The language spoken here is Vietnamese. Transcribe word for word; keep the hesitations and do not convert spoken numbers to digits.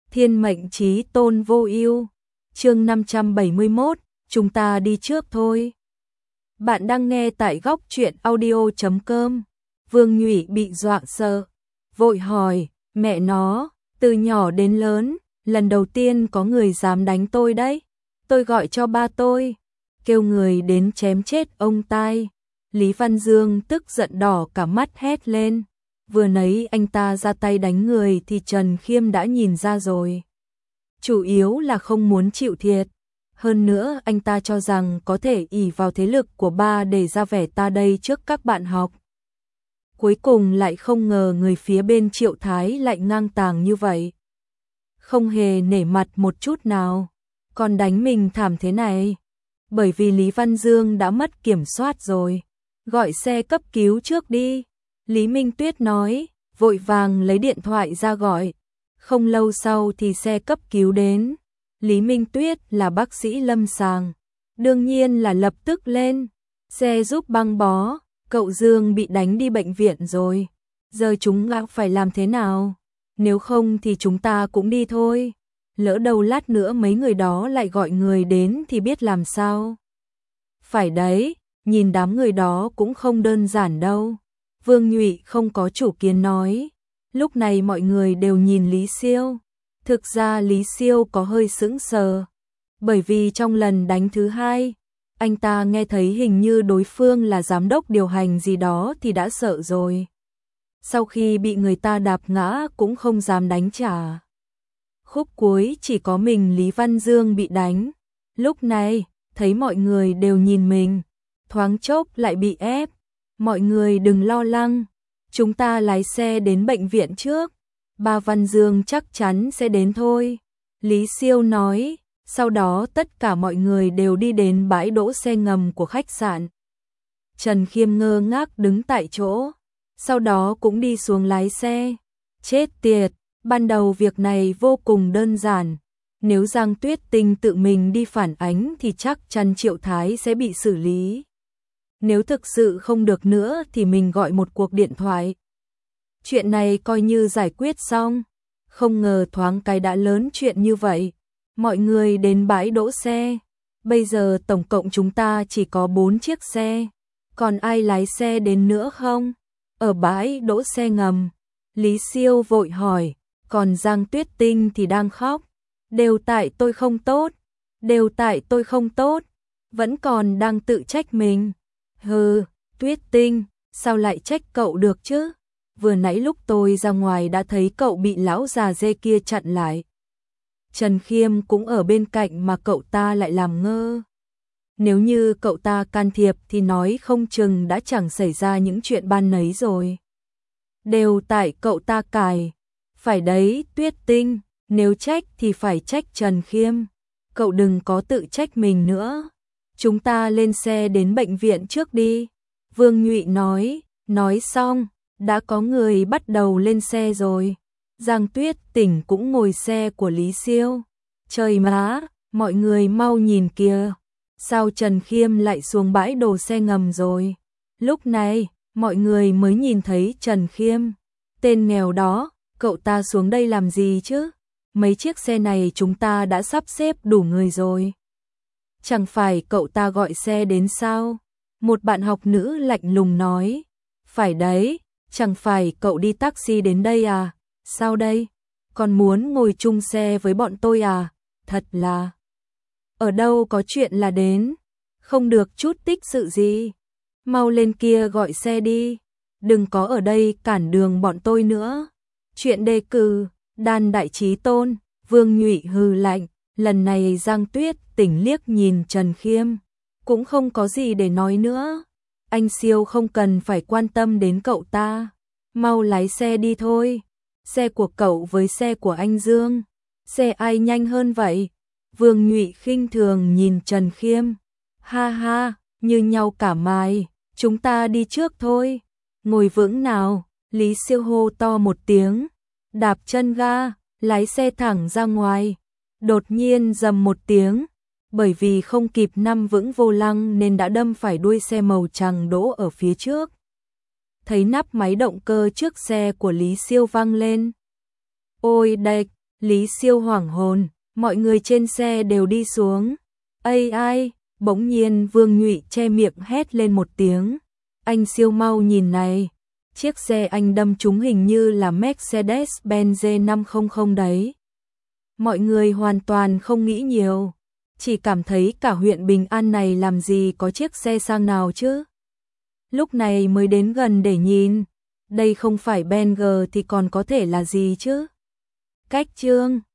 Thiên mệnh chí tôn vô ưu. Chương năm trăm bảy mươi mốt, chúng ta đi trước thôi. Bạn đang nghe tại góc truyện audio chấm com. Vương Nhụy bị dọa sợ, vội hỏi, mẹ nó, từ nhỏ đến lớn, lần đầu tiên có người dám đánh tôi đấy. Tôi gọi cho ba tôi, kêu người đến chém chết ông tai. Lý Văn Dương tức giận đỏ cả mắt hét lên. Vừa nãy anh ta ra tay đánh người thì Trần Khiêm đã nhìn ra rồi. Chủ yếu là không muốn chịu thiệt. Hơn nữa anh ta cho rằng có thể ỷ vào thế lực của ba để ra vẻ ta đây trước các bạn học. Cuối cùng lại không ngờ người phía bên Triệu Thái lại ngang tàng như vậy. Không hề nể mặt một chút nào. Còn đánh mình thảm thế này. Bởi vì Lý Văn Dương đã mất kiểm soát rồi. Gọi xe cấp cứu trước đi. Lý Minh Tuyết nói, vội vàng lấy điện thoại ra gọi. Không lâu sau thì xe cấp cứu đến. Lý Minh Tuyết là bác sĩ lâm sàng. Đương nhiên là lập tức lên. Xe giúp băng bó. Cậu Dương bị đánh đi bệnh viện rồi. Giờ chúng ta phải làm thế nào? Nếu không thì chúng ta cũng đi thôi. Lỡ đâu lát nữa mấy người đó lại gọi người đến thì biết làm sao. Phải đấy, nhìn đám người đó cũng không đơn giản đâu. Vương Nhụy không có chủ kiến nói. Lúc này mọi người đều nhìn Lý Siêu. Thực ra Lý Siêu có hơi sững sờ. Bởi vì trong lần đánh thứ hai, anh ta nghe thấy hình như đối phương là giám đốc điều hành gì đó thì đã sợ rồi. Sau khi bị người ta đạp ngã cũng không dám đánh trả. Khúc cuối chỉ có mình Lý Văn Dương bị đánh. Lúc này, thấy mọi người đều nhìn mình. Thoáng chốc lại bị ép. Mọi người đừng lo lắng. Chúng ta lái xe đến bệnh viện trước. Ba Văn Dương chắc chắn sẽ đến thôi. Lý Siêu nói. Sau đó tất cả mọi người đều đi đến bãi đỗ xe ngầm của khách sạn. Trần Khiêm ngơ ngác đứng tại chỗ. Sau đó cũng đi xuống lái xe. Chết tiệt, ban đầu việc này vô cùng đơn giản. Nếu Giang Tuyết Tinh tự mình đi phản ánh thì chắc chắn Triệu Thái sẽ bị xử lý. Nếu thực sự không được nữa thì mình gọi một cuộc điện thoại. Chuyện này coi như giải quyết xong. Không ngờ thoáng cái đã lớn chuyện như vậy. Mọi người đến bãi đỗ xe. Bây giờ tổng cộng chúng ta chỉ có bốn chiếc xe. Còn ai lái xe đến nữa không? Ở bãi đỗ xe ngầm. Lý Siêu vội hỏi. Còn Giang Tuyết Tinh thì đang khóc. Đều tại tôi không tốt. Đều tại tôi không tốt. Vẫn còn đang tự trách mình. Hừ, Tuyết Tinh, sao lại trách cậu được chứ? Vừa nãy lúc tôi ra ngoài đã thấy cậu bị lão già dê kia chặn lại. Trần Khiêm cũng ở bên cạnh mà cậu ta lại làm ngơ. Nếu như cậu ta can thiệp thì nói không chừng đã chẳng xảy ra những chuyện ban nấy rồi. Đều tại cậu ta cài. Phải đấy, Tuyết Tinh, nếu trách thì phải trách Trần Khiêm. Cậu đừng có tự trách mình nữa. Chúng ta lên xe đến bệnh viện trước đi. Vương Nhụy nói, nói xong, đã có người bắt đầu lên xe rồi. Giang Tuyết Tỉnh cũng ngồi xe của Lý Siêu. Trời má, mọi người mau nhìn kìa. Sao Trần Khiêm lại xuống bãi đổ xe ngầm rồi? Lúc này, mọi người mới nhìn thấy Trần Khiêm. Tên nghèo đó, cậu ta xuống đây làm gì chứ? Mấy chiếc xe này chúng ta đã sắp xếp đủ người rồi. Chẳng phải cậu ta gọi xe đến sao? Một bạn học nữ lạnh lùng nói. Phải đấy, chẳng phải cậu đi taxi đến đây à? Sao đây? Còn muốn ngồi chung xe với bọn tôi à? Thật là... Ở đâu có chuyện là đến? Không được chút tích sự gì. Mau lên kia gọi xe đi. Đừng có ở đây cản đường bọn tôi nữa. Chuyện đề cử, đan đại chí tôn, Vương Nhụy hừ lạnh. Lần này Giang Tuyết Tỉnh liếc nhìn Trần Khiêm. Cũng không có gì để nói nữa. Anh Siêu không cần phải quan tâm đến cậu ta. Mau lái xe đi thôi. Xe của cậu với xe của anh Dương. Xe ai nhanh hơn vậy? Vương Nhụy khinh thường nhìn Trần Khiêm. Ha ha, như nhau cả mày. Chúng ta đi trước thôi. Ngồi vững nào. Lý Siêu hô to một tiếng. Đạp chân ga, lái xe thẳng ra ngoài. Đột nhiên rầm một tiếng. Bởi vì không kịp nắm vững vô lăng nên đã đâm phải đuôi xe màu trắng đỗ ở phía trước. Thấy nắp máy động cơ trước xe của Lý Siêu văng lên. Ôi đệch, Lý Siêu hoảng hồn, mọi người trên xe đều đi xuống. Ây ai, bỗng nhiên Vương Nhụy che miệng hét lên một tiếng. Anh Siêu mau nhìn này, chiếc xe anh đâm trúng hình như là Mercedes-Benz G năm trăm đấy. Mọi người hoàn toàn không nghĩ nhiều, chỉ cảm thấy cả huyện Bình An này làm gì có chiếc xe sang nào chứ. Lúc này mới đến gần để nhìn, đây không phải Benz thì còn có thể là gì chứ. Cách Trương